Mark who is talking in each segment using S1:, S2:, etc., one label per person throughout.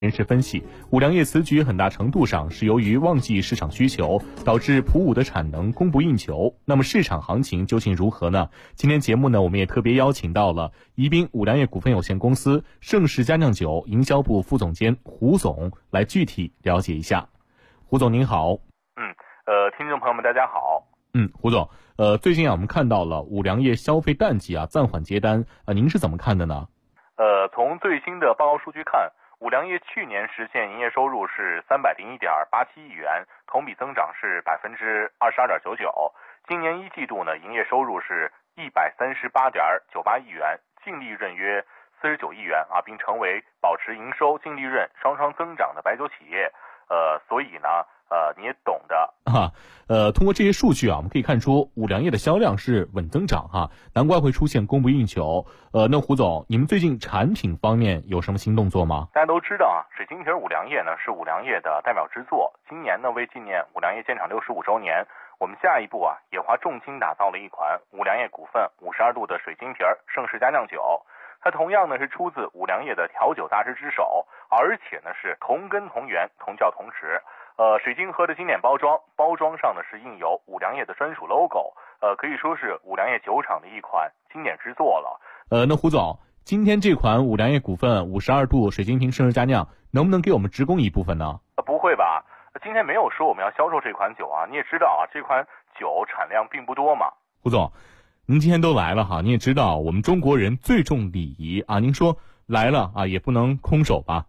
S1: 人士分析，五粮液此举很大程度上是由于旺季市场需求，导致普五的产能供不应求。那么市场行情究竟如何呢？今天节目呢，我们也特别邀请到了宜宾五粮液股份有限公司盛世佳酿酒营销部副总监胡总来具体了解一下。胡总您好。
S2: 听众朋友们大家好。
S1: 胡总，最近我们看到了五粮液消费淡季暂缓接单，您是怎么看的呢？
S2: 从最新的报告数据看，五粮液去年实现营业收入是301.87亿元，同比增长是22.99%。今年一季度呢，营业收入是138.98亿元，净利润约49亿元并成为保持营收、净利润双双增长的白酒企业。所以呢，你也懂的。
S1: 通过这些数据我们可以看出五粮液的销量是稳增长难怪会出现供不应求。那胡总，你们最近产品方面有什么新动作吗？
S2: 大家都知道水晶瓶五粮液呢是五粮液的代表之作。今年呢，为纪念五粮液建厂65周年，我们下一步也花重金打造了一款五粮液股份52度的水晶瓶盛世佳酿酒。它同样呢是出自五粮液的调酒大师之手，而且呢是同根同源、同教同池。水晶盒的经典包装上呢是印有五粮液的专属 logo， 可以说是五粮液酒厂的一款经典之作了。
S1: 那胡总，今天这款五粮液股份52度水晶瓶盛世佳酿能不能给我们直供一部分呢？
S2: 不会吧，今天没有说我们要销售这款酒你也知道这款酒产量并不多嘛。
S1: 胡总，您今天都来了您也知道我们中国人最重礼仪您说来了也不能空手吧？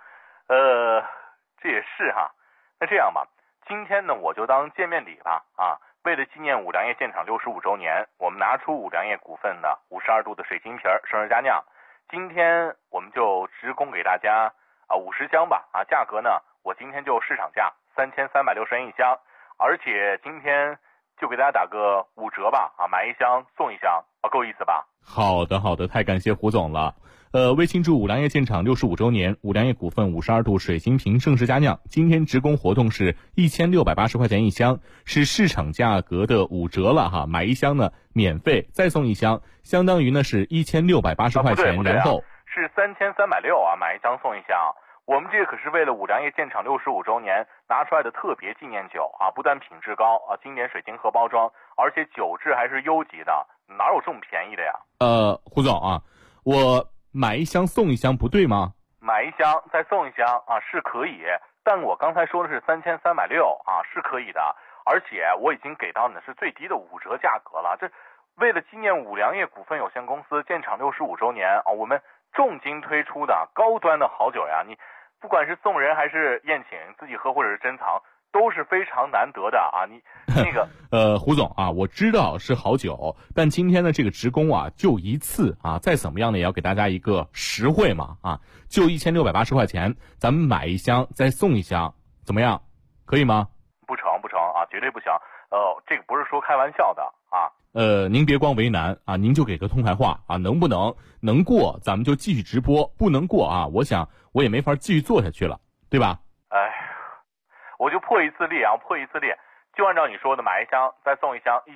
S2: 这也是那这样吧，今天呢我就当见面礼吧为了纪念五粮液建厂65周年，我们拿出五粮液股份的52度的水晶瓶盛世佳酿，今天我们就直供给大家50箱吧价格呢我今天就市场价3360元一箱，而且今天就给大家打个5折吧买一箱送一箱够意思吧？
S1: 好的，太感谢胡总了。为庆祝五粮液建厂65周年，五粮液股份52度水晶瓶盛世佳酿今天直供活动是1680块钱一箱，是市场价格的5折了买一箱呢免费再送一箱，相当于呢是1680块钱，然后
S2: 是3360买一箱送一箱。我们这个可是为了五粮液建厂65周年拿出来的特别纪念酒不但品质高经典水晶盒包装，而且酒质还是优级的，哪有这么便宜的呀？
S1: 胡总我买一箱送一箱不对吗？
S2: 买一箱再送一箱是可以，但我刚才说的是3360是可以的，而且我已经给到你的是最低的5折价格了。这为了纪念五粮液股份有限公司建厂65周年我们重金推出的高端的好酒呀，你不管是送人还是宴请，自己喝或者是珍藏，都是非常难得的你那个
S1: 胡总我知道是好酒，但今天的这个直供就一次再怎么样呢也要给大家一个实惠嘛就1680块钱，咱们买一箱再送一箱，怎么样？可以吗？
S2: 不成绝对不行。这个不是说开玩笑的
S1: 您别光为难您就给个痛快话能不能过咱们就继续直播，不能过我想我也没法继续做下去了，对吧？
S2: 我就破一次例就按照你说的买一箱再送一箱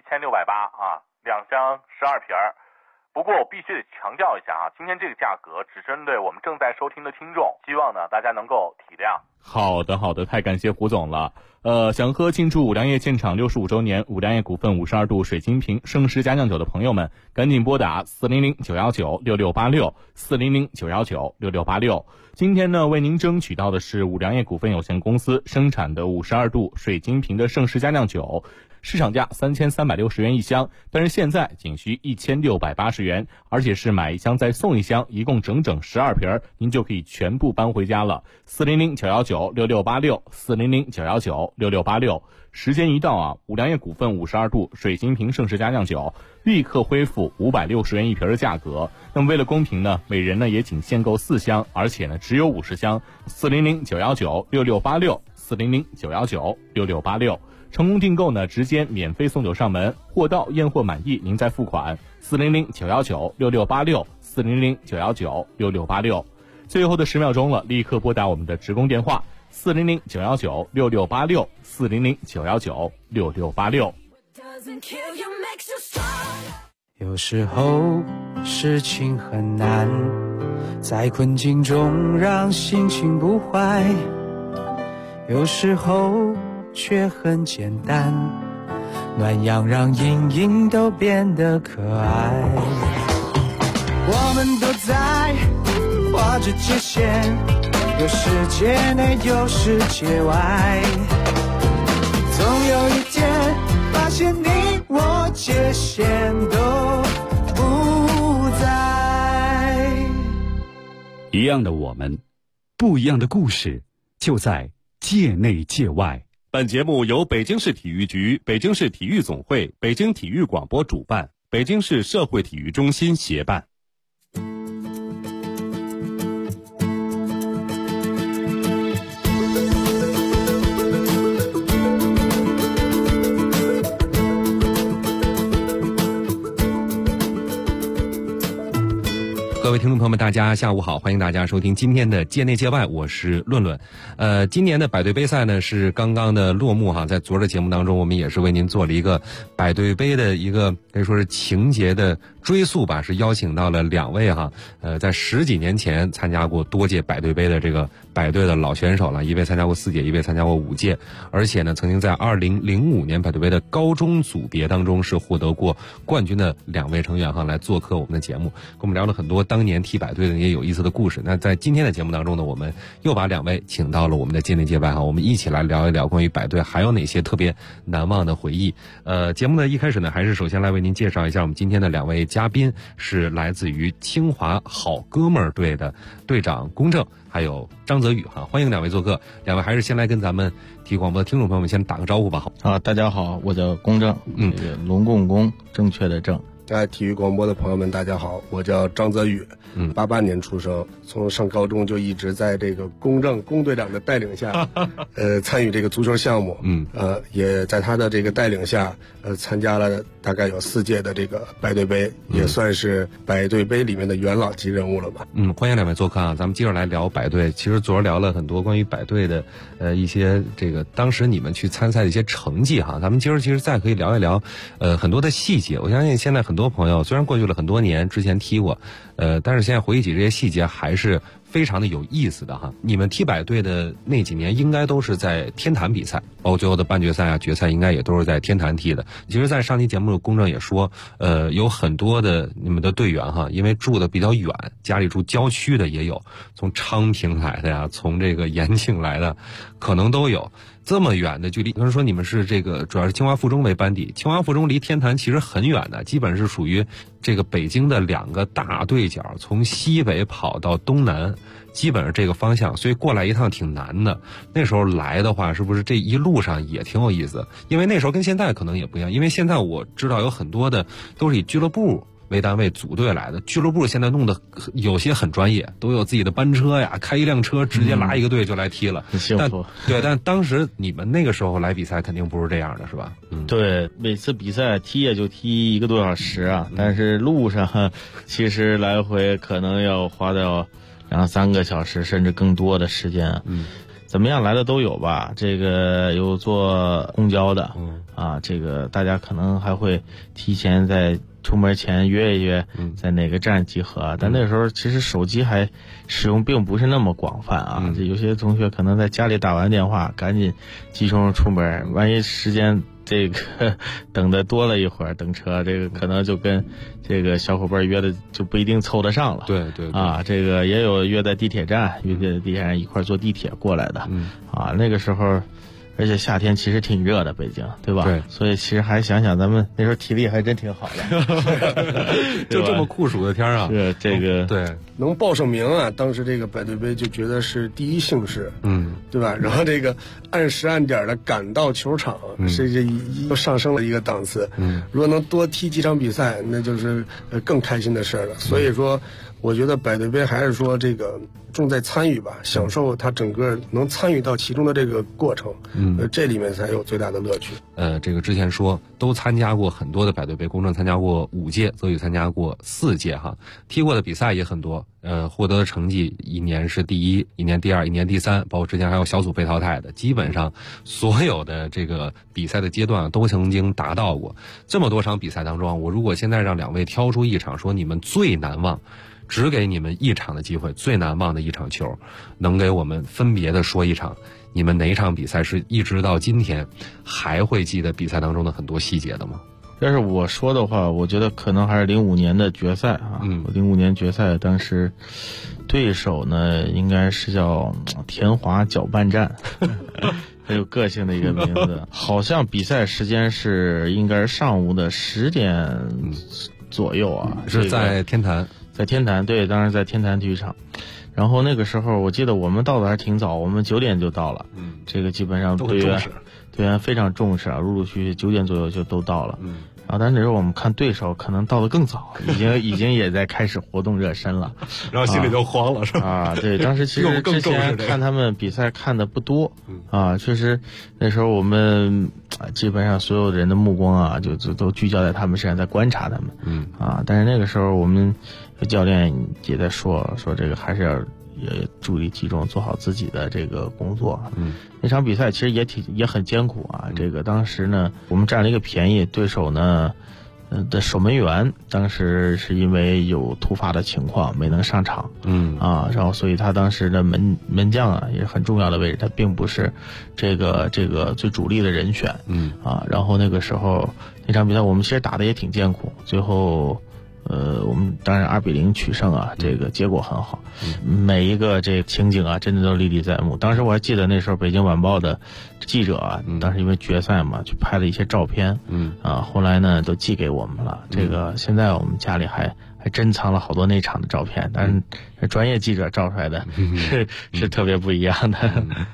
S2: 16802箱12瓶。不过我必须得强调一下今天这个价格只针对我们正在收听的听众，希望呢大家能够体谅。
S1: 好的，太感谢胡总了。想喝庆祝五粮液建厂65周年五粮液股份52度水晶瓶盛世佳酿酒的朋友们，赶紧拨打400-919-6686 400-919-6686。今天呢为您争取到的是五粮液股份有限公司生产的52度水晶瓶的盛世佳酿酒，市场价3360元一箱，但是现在仅需1680元，而且是买一箱再送一箱，一共整12瓶，您就可以全部搬回家了。400-919-6686 400-919-6686。时间一到五粮液股份52度水晶瓶盛世佳酿酒立刻恢复560元一瓶的价格。那么为了公平呢，每人呢也仅限购4箱，而且呢只有50箱。400-919-6686 400-919-6686。成功订购呢，直接免费送酒上门，货到验货满意您再付款。400-919-6686 400-919-6686。最后的10秒钟了，立刻拨打我们的直供电话400-919-6686 400-919-6686。
S3: 有时候事情很难，在困境中让心情不坏，有时候却很简单，暖阳让阴影都变得可爱。我们都在画着界限，有世界内有世界外，总有一天发现你我界限都不在。
S4: 一样的我们，不一样的故事，就在界内界外。
S5: 本节目由北京市体育局、北京市体育总会、北京体育广播主办，北京市社会体育中心协办。
S6: 各位听众朋友们，大家下午好，欢迎大家收听今天的界内界外，我是论论。今年的百队杯赛呢是刚刚的落幕哈，在昨儿的节目当中，我们也是为您做了一个百队杯的一个可以说是情节的追溯吧，是邀请到了两位哈，在10几年前参加过多届百队杯的这个百队的老选手了，一位参加过4届，一位参加过5届，而且呢，曾经在2005年百队杯的高中组别当中是获得过冠军的两位成员哈，来做客我们的节目，跟我们聊了很多当年踢百队的那些有意思的故事。那在今天的节目当中呢，我们又把两位请到了我们的界内界外哈，我们一起来聊一聊关于百队还有哪些特别难忘的回忆。节目的一开始呢，还是首先来为您介绍一下我们今天的两位嘉宾，是来自于清华好哥们儿队的队长龚正，还有张泽宇哈，欢迎两位做客。两位还是先来跟咱们体育广播的听众朋友们先打个招呼吧。
S7: 好，大家好，我叫龚正，龙共工，正确的正。
S8: 体育广播的朋友们大家好，我叫张泽宇，88年出生，从上高中就一直在这个龚正龚队长的带领下参与这个足球项目，也在他的这个带领下参加了大概有4届的这个百队杯，也算是百队杯里面的元老级人物了吧。
S6: 欢迎两位做客啊，咱们接着来聊百队。其实昨儿聊了很多关于百队的一些这个当时你们去参赛的一些成绩哈，咱们今儿其实再可以聊一聊很多的细节。我相信现在很多朋友虽然过去了很多年之前踢过，但是现在回忆起这些细节还是非常的有意思的哈。你们踢百队的那几年应该都是在天坛比赛，包括最后的半决赛啊、决赛应该也都是在天坛踢的。其实在上期节目龚正也说，有很多的你们的队员哈，因为住的比较远，家里住郊区的也有，从昌平来的呀，从这个延庆来的，可能都有。这么远的距离，有人说你们是这个主要是清华附中为班底，清华附中离天坛其实很远的，基本是属于这个北京的2个大对角，从西北跑到东南，基本是这个方向，所以过来一趟挺难的。那时候来的话，是不是这一路上也挺有意思？因为那时候跟现在可能也不一样，因为现在我知道有很多的都是以俱乐部为单位组队来的，俱乐部现在弄得有些很专业，都有自己的班车呀，开一辆车直接拉一个队就来踢了，
S7: 很幸福。
S6: 但当时你们那个时候来比赛肯定不是这样的，是吧？
S7: 对，每次比赛踢也就踢1个多小时啊，但是路上其实来回可能要花掉2、3个小时甚至更多的时间。怎么样来的都有吧，这个有坐公交的，这个大家可能还会提前在出门前约一约，在哪个站集合。但那时候其实手机还使用并不是那么广泛啊，这有些同学可能在家里打完电话，赶紧急冲出门，万一时间这个等的多了一会儿等车，这个可能就跟这个小伙伴约的就不一定凑得上了。
S6: 对
S7: 啊，这个也有约在地铁站，约在地铁站一块坐地铁过来的。那个时候而且夏天其实挺热的，北京，对吧？
S6: 对，
S7: 所以其实还想想咱们那时候体力还真挺好的，
S6: 就这么酷暑的天啊，
S7: 是这个
S6: 对，
S8: 能报上名啊，当时这个百队杯就觉得是第一幸事，对吧？然后这个按时按点的赶到球场，这又上升了一个档次。如果能多踢几场比赛，那就是更开心的事了。所以说， 我觉得百对杯还是说这个重在参与吧，享受它整个能参与到其中的这个过程，这里面才有最大的乐趣。
S6: 这个之前说都参加过很多的百对杯，公正参加过5届，泽宇参加过4届哈，踢过的比赛也很多，获得的成绩一年是第1，一年第2，一年第3，包括之前还有小组被淘汰的，基本上所有的这个比赛的阶段都曾经达到过。这么多场比赛当中，我如果现在让2位挑出一场，说你们最难忘，只给你们1场的机会，最难忘的1场球，能给我们分别的说一场，你们哪场比赛是一直到今天还会记得比赛当中的很多细节的吗？
S7: 要是我说的话，我觉得可能还是05年的决赛啊。05年决赛当时对手呢应该是叫田华搅拌战，很有个性的一个名字。好像比赛时间是应该是上午的10点左右啊，
S6: 是在天坛。
S7: 在天坛，对，当时在天坛体育场。然后那个时候我记得我们到的还挺早，我们9点就到了。这个基本上队员非常重视啊，陆陆续续9点左右就都到了。然后但那时候我们看对手可能到得更早，已经也在开始活动热身了，
S6: 然后心里就慌了，是吧？
S7: 啊，对，当时其实之前看他们比赛看的不多，啊，确实那时候我们基本上所有人的目光啊，就都聚焦在他们身上，在观察他们，啊，但是那个时候我们教练也在说这个还是要注意集中，做好自己的这个工作。那场比赛其实也很艰苦啊。这个当时呢，我们占了一个便宜，对手呢的守门员当时是因为有突发的情况没能上场，然后所以他当时的门将啊也是很重要的位置，他并不是这个最主力的人选，然后那个时候那场比赛我们其实打的也挺艰苦，最后我们当然2比0取胜啊，这个结果很好，每一个这情景啊，真的都历历在目。当时我还记得那时候北京晚报的记者啊，当时因为决赛嘛，去拍了一些照片，后来呢都寄给我们了。这个现在我们家里还珍藏了好多那场的照片，但是专业记者照出来的是特别不一样的。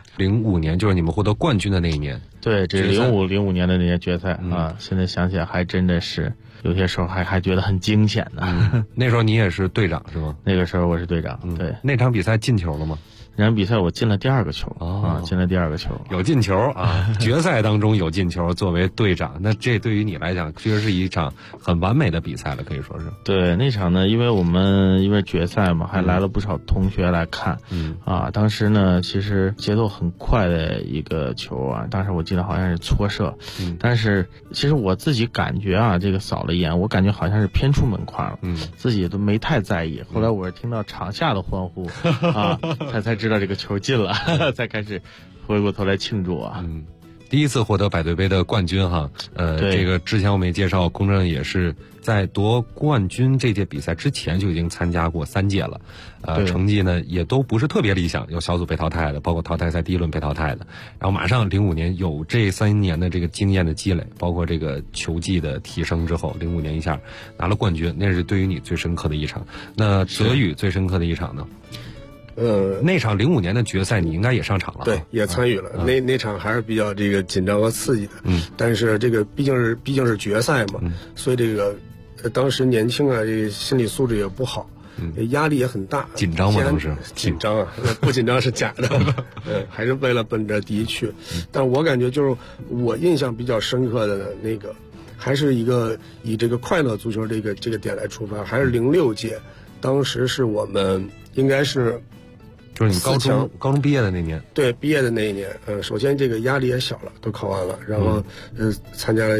S6: 05年就是你们获得冠军的那一年，
S7: 对，这是05年的那年决赛啊，现在想起来还真的是。有些时候还觉得很惊险呢。
S6: 那时候你也是队长是吗？
S7: 那个时候我是队长，对。
S6: 那场比赛进球了吗？
S7: 那场比赛我进了第2个球进了第2个球，
S6: 有进球啊！决赛当中有进球，作为队长，那这对于你来讲，确实是一场很完美的比赛了，可以说是。
S7: 对，那场呢，因为决赛嘛，还来了不少同学来看，当时呢，其实节奏很快的一个球啊，当时我记得好像是搓射，但是其实我自己感觉啊，这个扫了一眼，我感觉好像是偏出门框了，自己都没太在意。后来我是听到场下的欢呼啊，才知道这个球进了，才开始回过头来庆祝啊。
S6: 第一次获得百对杯的冠军哈，这个之前我们也介绍，龚正也是在夺冠军这届比赛之前就已经参加过3届了，成绩呢也都不是特别理想，有小组被淘汰的，包括淘汰赛第1轮被淘汰的，然后马上05年有这3年的这个经验的积累，包括这个球技的提升之后，05年一下拿了冠军，那是对于你最深刻的一场。那泽宇最深刻的一场呢？那场05年的决赛你应该也上场了，
S8: 对，也参与了。那场还是比较这个紧张和刺激的，但是这个毕竟是决赛嘛，所以这个当时年轻啊，这个心理素质也不好，压力也很大。
S6: 紧张吗？当时
S8: 紧张啊，不紧张是假的，还是为了奔着第一去。但我感觉就是我印象比较深刻的那个，还是一个以这个快乐足球这个点来出发，还是06届，当时是我们应该是。
S6: 就是你高中毕业的那年，
S8: 对，毕业的那一年，首先这个压力也小了，都考完了，然后参加了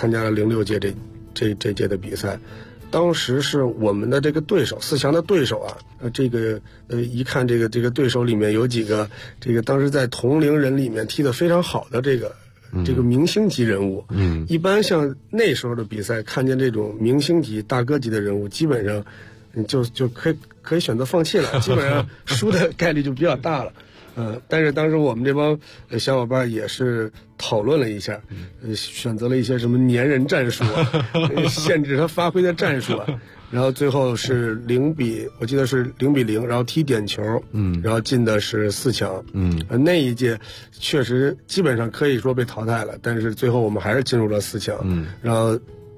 S8: 06届这届的比赛，当时是我们的这个对手4强的对手啊，一看这个对手里面有几个这个当时在同龄人里面踢得非常好的这个明星级人物，一般像那时候的比赛，看见这种明星级大哥级的人物，基本上就可以选择放弃了，基本上输的概率就比较大了。但是当时我们这帮小伙伴也是讨论了一下，选择了一些什么粘人战术啊，限制他发挥的战术啊，然后最后是我记得是0比0，然后踢点球，然后进的是4强，那一届确实基本上可以说被淘汰了，但是最后我们还是进入了4强，然后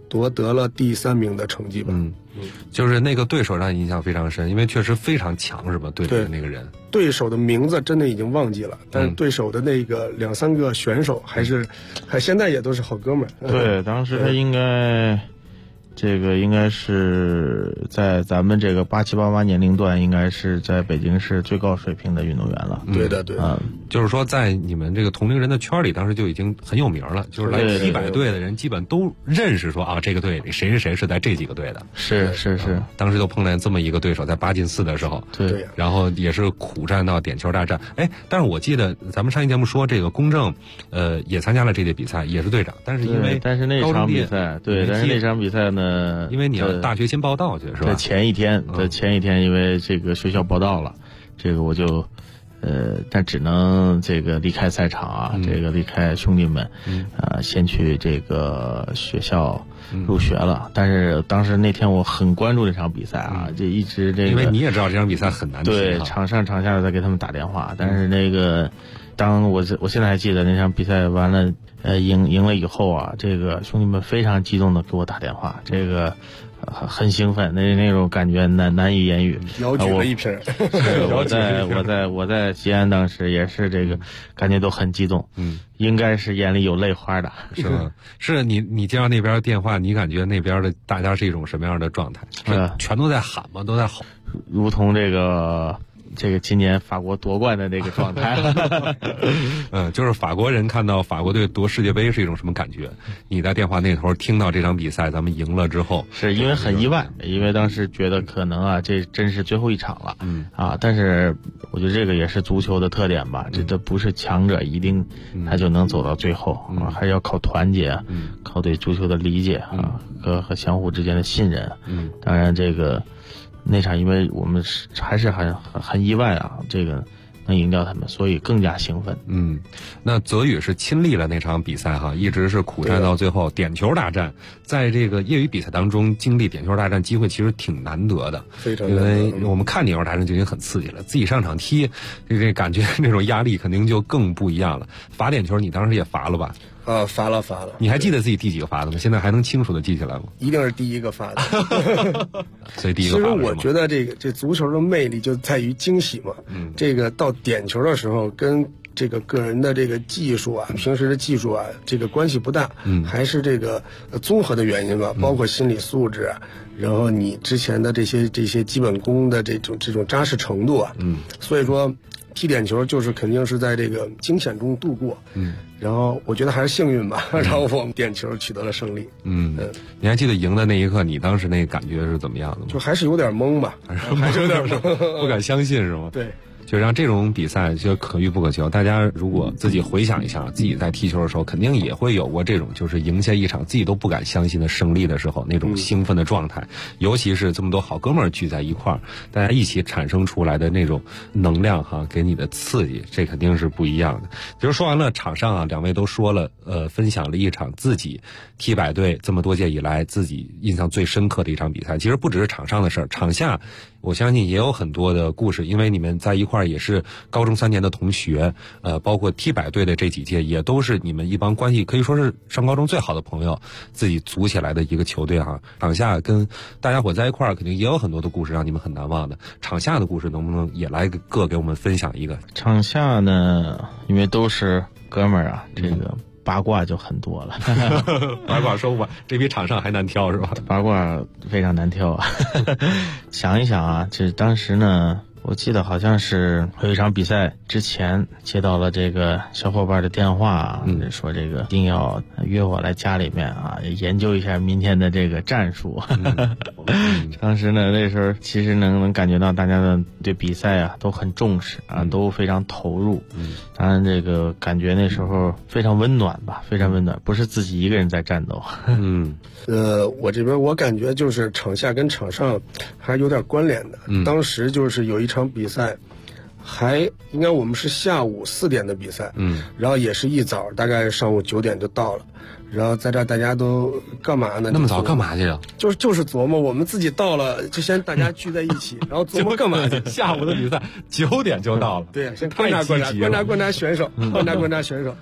S8: 夺得了第3名的成绩吧。
S6: 就是那个对手让你印象非常深，因为确实非常强，是吧？对的那个人，
S8: 对手的名字真的已经忘记了，但是对手的那个2、3个选手还现在也都是好哥们儿。
S7: 对，当时他应该。这个应该是在咱们这个87、88年龄段，应该是在北京市最高水平的运动员了。
S8: 对的，对的。
S6: 就是说在你们这个同龄人的圈里，当时就已经很有名了。就是来踢百队的人，基本都认识说啊，这个队里谁是在这几个队的。
S7: 是。
S6: 当时就碰见这么一个对手，在8进4的时候，
S7: 对，
S6: 然后也是苦战到点球大战。哎，但是我记得咱们上期节目说，这个龚正，也参加了这届比赛，也是队长，但是
S7: 但是那场比赛，对，但是那场比赛呢。
S6: 因为你要大学先报道去是吧？
S7: 在前一天，因为这个学校报道了，这个我就，但只能这个离开赛场啊，这个离开兄弟们，先去这个学校入学了。但是当时那天我很关注这场比赛啊，这一直这个，
S6: 因为你也知道这场比赛很难踢，
S7: 对，场上场下在给他们打电话，但是那个，当我现在还记得那场比赛完了。赢了以后啊，这个兄弟们非常激动的给我打电话，这个很兴奋，那种感觉难以言语。
S8: 摇举了一瓶。
S7: 我在西安当时也是这个感觉都很激动，应该是眼里有泪花的，
S6: 是吧？是你接到那边电话，你感觉那边的大家是一种什么样的状态？全都在喊吗？都在吼，
S7: 如同这个今年法国夺冠的这个状态。
S6: 就是法国人看到法国队夺世界杯是一种什么感觉？你在电话那头听到这场比赛咱们赢了之后，
S7: 是因为很意外，因为当时觉得可能啊，这真是最后一场了，但是我觉得这个也是足球的特点吧，这不是强者一定他就能走到最后啊，还要靠团结，靠对足球的理解啊，和相互之间的信任。当然这个。那场因为我们还是很意外啊，这个能赢掉他们，所以更加兴奋。
S6: 那泽宇是亲历了那场比赛哈，一直是苦战到最后，点球大战，在这个业余比赛当中经历点球大战机会其实挺难得的，
S8: 非常难得。
S6: 因为我们看点球大战就已经很刺激了，自己上场踢，这感觉那种压力肯定就更不一样了。罚点球你当时也罚了吧？
S8: 罚了。你
S6: 还记得自己第几个罚的吗？现在还能清楚的记起来吗？
S8: 一定是第一个罚的。
S6: 所以第一个罚的。
S8: 其实我觉得这足球的魅力就在于惊喜嘛。这个到点球的时候，跟这个个人的这个技术啊，平时的技术啊，这个关系不大。还是这个综合的原因吧，包括心理素质啊，然后你之前的这些基本功的这种扎实程度啊。所以说。踢点球就是肯定是在这个惊险中度过，然后我觉得还是幸运吧，然后我们点球取得了胜利。
S6: 你还记得赢的那一刻，你当时那个感觉是怎么样的吗？
S8: 就还是有点懵吧，还是有点懵，
S6: 不敢相信是吗？
S8: 对。
S6: 就让这种比赛就可遇不可求。大家如果自己回想一下，自己在踢球的时候，肯定也会有过这种就是赢下一场自己都不敢相信的胜利的时候，那种兴奋的状态。尤其是这么多好哥们儿聚在一块儿，大家一起产生出来的那种能量哈，给你的刺激，这肯定是不一样的。就是说完了场上啊，两位都说了，分享了一场自己踢百队这么多届以来自己印象最深刻的一场比赛。其实不只是场上的事儿，场下我相信也有很多的故事，因为你们在一块儿也是高中3年的同学，包括踢百队的这几届也都是你们一帮关系可以说是上高中最好的朋友自己组起来的一个球队哈。场下跟大家伙在一块儿，肯定也有很多的故事让你们很难忘的。场下的故事能不能也来各给我们分享一个？
S7: 场下呢，因为都是哥们儿啊，这个八卦就很多了。
S6: 八卦说吧，这比场上还难挑是吧？
S7: 八卦非常难挑啊。想一想啊，这当时呢，我记得好像是有一场比赛之前接到了这个小伙伴的电话，说这个一定要约我来家里面啊，研究一下明天的这个战术。当时呢，那时候其实能感觉到大家的对比赛啊都很重视啊，都非常投入。当然这个感觉那时候非常温暖吧，非常温暖，不是自己一个人在战斗。
S8: 我这边我感觉就是场下跟场上还有点关联的。当时就是有一场比赛，还应该我们是下午4点的比赛，然后也是一早，大概上午9点就到了。然后在这大家都干嘛呢？
S6: 那么早干嘛去啊？
S8: 就是琢磨，我们自己到了就先大家聚在一起，然后琢磨干嘛去？
S6: 下午的比赛9点就到了。
S8: 对呀，先观察选手，观察选手。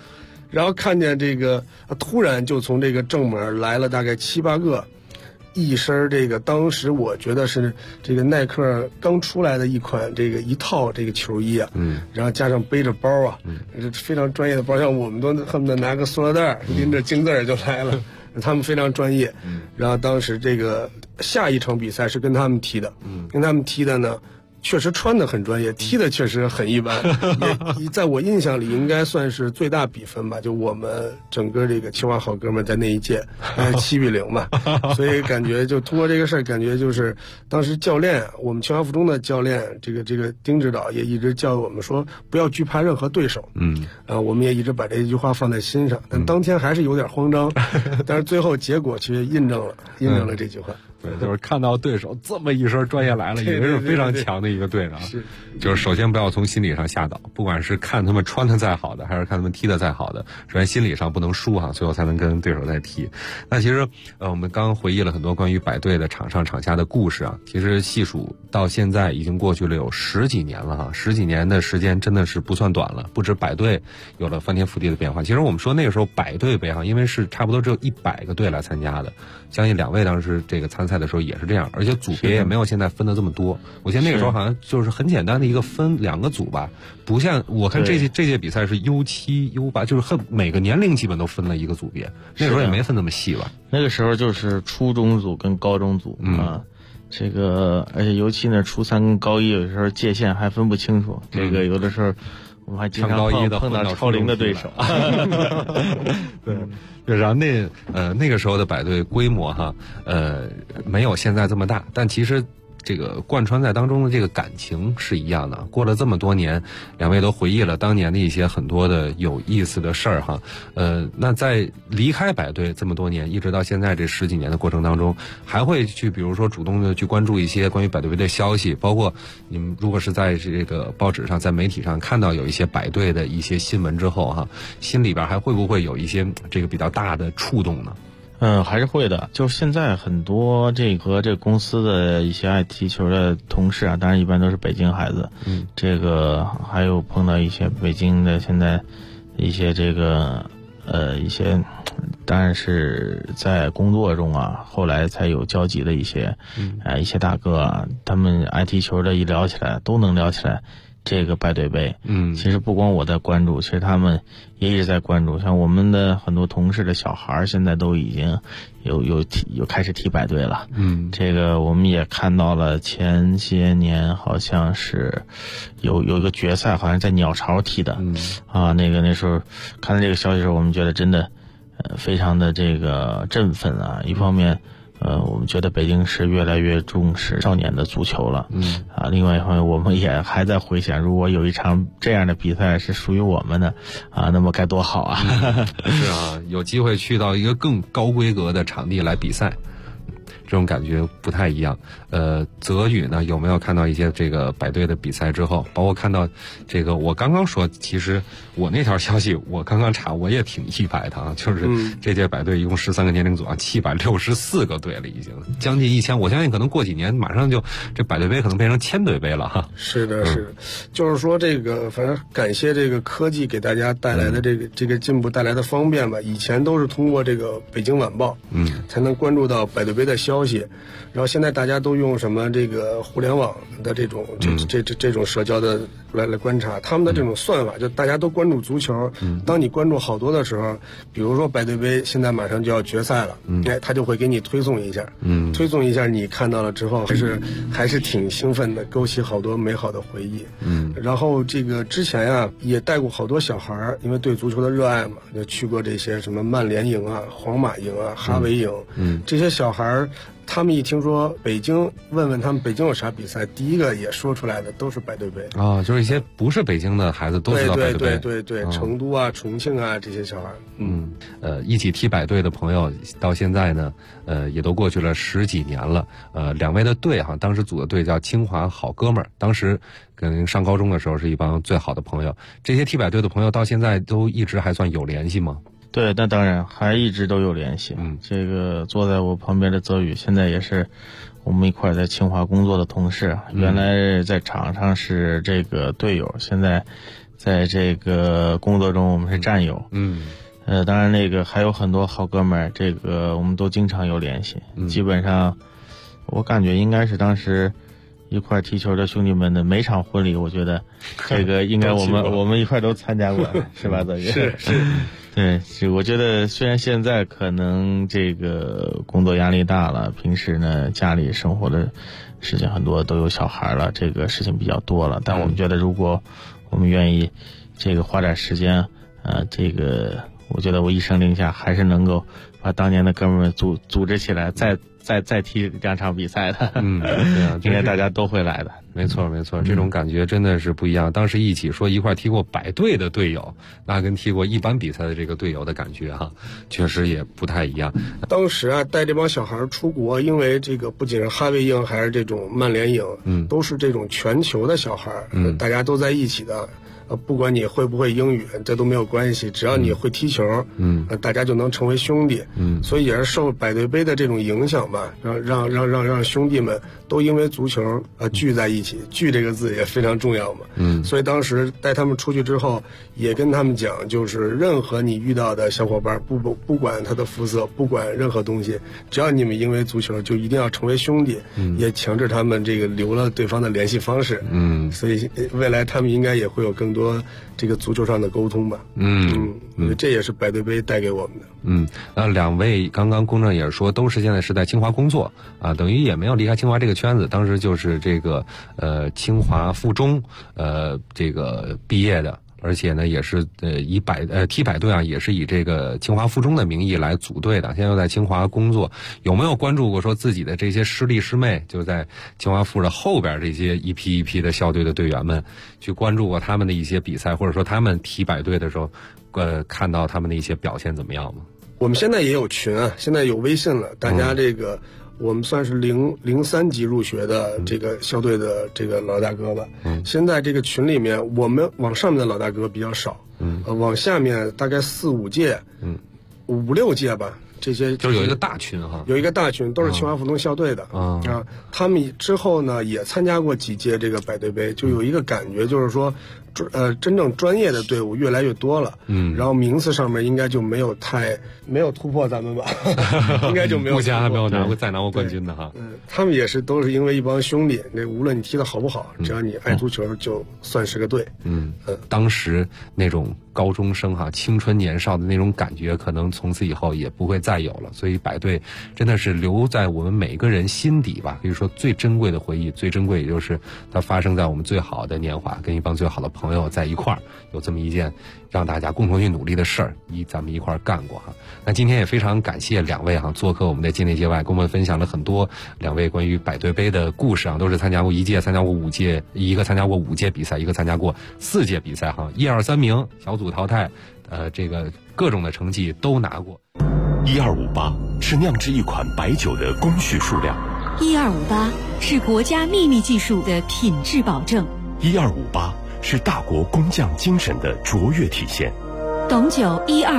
S8: 然后看见这个突然就从这个正门来了大概7、8个，一身这个当时我觉得是这个耐克刚出来的一套这个球衣啊，然后加上背着包啊，非常专业的包，像我们都恨不得拿个塑料袋拎着金字就来了。他们非常专业，然后当时这个下一场比赛是跟他们踢的，跟他们踢的呢，确实穿的很专业，踢的确实很一般，也在我印象里应该算是最大比分吧，就我们整个这个清华好哥们在那一届7-0嘛，所以感觉就通过这个事儿，感觉就是当时教练，我们清华附中的教练，这个丁指导也一直教我们说不要惧怕任何对手，我们也一直把这句话放在心上，但当天还是有点慌张，但是最后结果却印证了这句话。
S6: 对，就是看到对手这么一身专业来了，以为是非常强的一个队长。就是首先不要从心理上下倒，不管是看他们穿的再好的，还是看他们踢的再好的，首先心理上不能输哈，最后才能跟对手再踢。那其实我们刚回忆了很多关于百队的场上场下的故事啊，其实细数到现在已经过去了有10几年了哈，10几年的时间真的是不算短了。不止百队有了翻天覆地的变化，其实我们说那个时候百队杯哈，因为是差不多只有100个队来参加的，相信2位当时这个参赛的时候也是这样，而且组别也没有现在分的这么多。我记得那个时候好像就是很简单的一个分2个组吧，不像我看这届比赛是 U7、U8，就是每个年龄基本都分了一个组别，那时候也没分那么细吧。
S7: 那个时候就是初中组跟高中组啊，这个而且尤其呢初3跟高1有时候界限还分不清楚，这个有的时候我们还经常碰到超龄的对手。
S6: 对，然后那个时候的百队规模哈，没有现在这么大，但其实这个贯穿在当中的这个感情是一样的。过了这么多年，2位都回忆了当年的一些很多的有意思的事儿哈。那在离开百队这么多年，一直到现在这10几年的过程当中，还会去比如说主动的去关注一些关于百队杯的消息，包括你们如果是在这个报纸上、在媒体上看到有一些百队的一些新闻之后哈，心里边还会不会有一些这个比较大的触动呢？
S7: 还是会的。就是现在很多这个公司的一些爱踢球的同事啊，当然一般都是北京孩子，这个还有碰到一些北京的现在一些一些，当然是在工作中啊，后来才有交集的一些一些大哥啊，他们爱踢球的一聊起来都能聊起来这个百队杯。其实不光我在关注，其实他们也一直在关注。像我们的很多同事的小孩现在都已经有开始踢百队了。这个我们也看到了，前些年好像是有一个决赛，好像在鸟巢踢的。那时候看到这个消息的时候，我们觉得真的非常的这个振奋啊。一方面我们觉得北京市越来越重视少年的足球了。另外一方面我们也还在回想，如果有一场这样的比赛是属于我们的那么该多好啊。
S6: 是啊，有机会去到一个更高规格的场地来比赛，这种感觉不太一样。泽宇呢，有没有看到一些这个百队的比赛之后，包括看到这个我刚刚说，其实我那条消息我刚刚查，我也挺意外的啊，就是这届百队一共13个年龄组啊，764个队了，已经将近1000。我相信可能过几年马上就这百队杯可能变成1000队杯了哈。
S8: 是的，是的，就是说这个反正感谢这个科技给大家带来的这个进步带来的方便吧。以前都是通过这个北京晚报才能关注到百队杯的消息，然后现在大家都用什么这个互联网的这种社交的来观察他们的这种算法，就大家都关注足球。当你关注好多的时候，比如说百队杯现在马上就要决赛了，他就会给你推送一下，推送一下，你看到了之后还是挺兴奋的，勾起好多美好的回忆。然后这个之前呀也带过好多小孩儿，因为对足球的热爱嘛，就去过这些什么曼联营啊、皇马营啊、哈维营，这些小孩儿。他们一听说北京，问问他们北京有啥比赛，第一个也说出来的都是百队杯
S6: 啊，就是一些不是北京的孩子都知道百队杯。
S8: 对，成都啊、重庆啊这些小孩。
S6: 一起踢百队的朋友到现在呢，也都过去了10几年了。2位的队哈，当时组的队叫清华好哥们儿，当时跟上高中的时候是一帮最好的朋友。这些踢百队的朋友到现在都一直还算有联系吗？
S7: 对，那当然还一直都有联系。这个坐在我旁边的泽宇，现在也是我们一块在清华工作的同事，原来在场上是这个队友，现在在这个工作中我们是战友。当然那个还有很多好哥们儿，这个我们都经常有联系。基本上我感觉应该是当时一块踢球的兄弟们的每场婚礼，我觉得这个应该我们一块都参加过，是吧？泽宇？是。对，是我觉得虽然现在可能这个工作压力大了，平时呢家里生活的事情很多，都有小孩了，这个事情比较多了，但我们觉得如果我们愿意这个花点时间，这个我觉得我一声令下还是能够把当年的哥们们组织起来，再踢2场比赛的。
S6: 对啊，
S7: 应该大家都会来的。
S6: 没错，这种感觉真的是不一样。当时一起说一块踢过百队的队友，那跟踢过一般比赛的这个队友的感觉确实也不太一样。
S8: 当时带这帮小孩出国，因为这个不仅是哈维营，还是这种曼联营，都是这种全球的小孩，大家都在一起的。不管你会不会英语，这都没有关系，只要你会踢球，大家就能成为兄弟。所以也是受百队杯的这种影响吧，让兄弟们都因为足球聚在一起。聚这个字也非常重要嘛。所以当时带他们出去之后，也跟他们讲，就是任何你遇到的小伙伴，不管他的肤色，不管任何东西，只要你们因为足球，就一定要成为兄弟。也强制他们这个留了对方的联系方式。所以未来他们应该也会有更多这个足球上的沟通吧。这也是百队杯带给我们的。
S6: 那两位刚刚公正也是说，都是现在是在清华工作等于也没有离开清华这个圈子。当时就是这个清华附中这个毕业的。而且呢，也是踢百队也是以这个清华附中的名义来组队的。现在又在清华工作，有没有关注过说自己的这些师弟师妹，就在清华附的后边这些一批一批的校队的队员们，去关注过他们的一些比赛，或者说他们踢百队的时候，看到他们的一些表现怎么样吗？
S8: 我们现在也有群现在有微信了，大家这个。我们算是03级入学的这个校队的这个老大哥吧。现在这个群里面，我们往上面的老大哥比较少，往下面大概4、5届，5、6届吧。这些
S6: 就是有一个大群
S8: 有一个大群，都是清华附中校队的他们之后呢也参加过几届这个百队杯，就有一个感觉，就是说真正专业的队伍越来越多了，然后名次上面应该就没有突破咱们吧，应该就没有。
S6: 目前还没有再拿过冠军的
S8: 他们也是都是因为一帮兄弟，那无论你踢得好不好，只要你爱足球，就算是个队。
S6: 当时那种高中生青春年少的那种感觉，可能从此以后也不会再有了。所以百队真的是留在我们每个人心底吧，可以说最珍贵的回忆，最珍贵也就是它发生在我们最好的年华，跟一帮最好的朋友在一块儿，有这么一件让大家共同去努力的事儿，咱们一块儿干过那今天也非常感谢两位做客我们的境内界外，跟我们分享了很多两位关于百队杯的故事都是参加过1届，参加过5届，一个参加过5届比赛，一个参加过4届比赛1、2、3名小组淘汰，这个各种的成绩都拿过。
S9: 1258是酿制一款白酒的工序数量
S10: ，1258是国家秘密技术的品质保证
S9: ，1258是大国工匠精神的卓越体现。
S10: 董酒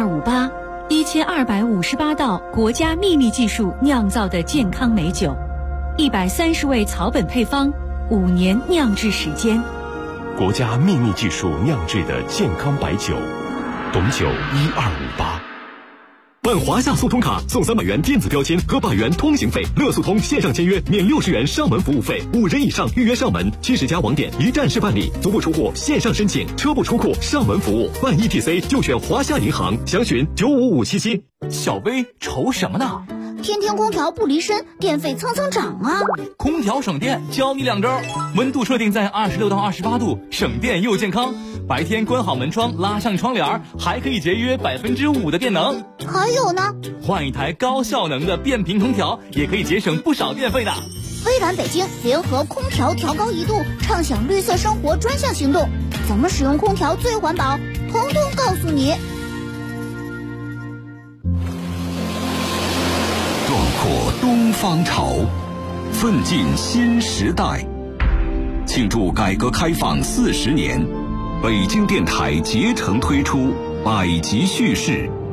S10: 1258，1258道国家秘密技术酿造的健康美酒，130味草本配方，5年酿制时间。
S9: 国家秘密技术酿制的健康白酒，董酒1258。办华夏速通卡送300元电子标签和100元通行费，乐速通线上签约免60元上门服务费，5人以上预约上门，70家网点一站式办理，足不出户线上申请，车不出库上门服务，办 ETC 就选华夏银行，详询95577。
S11: 小薇愁什么呢？
S12: 天天空调不离身，电费蹭蹭涨啊！
S11: 空调省电，教你2招：温度设定在26到28度，省电又健康。白天关好门窗，拉上窗帘，还可以节约5%的电能。
S12: 还有呢，
S11: 换一台高效能的变频空调，也可以节省不少电费的。
S12: 微蓝北京联合空调调高1度，畅享绿色生活专项行动，怎么使用空调最环保，统统告诉你。
S9: 壮阔东方潮，奋进新时代。庆祝改革开放40年，北京电台竭诚推出百集叙事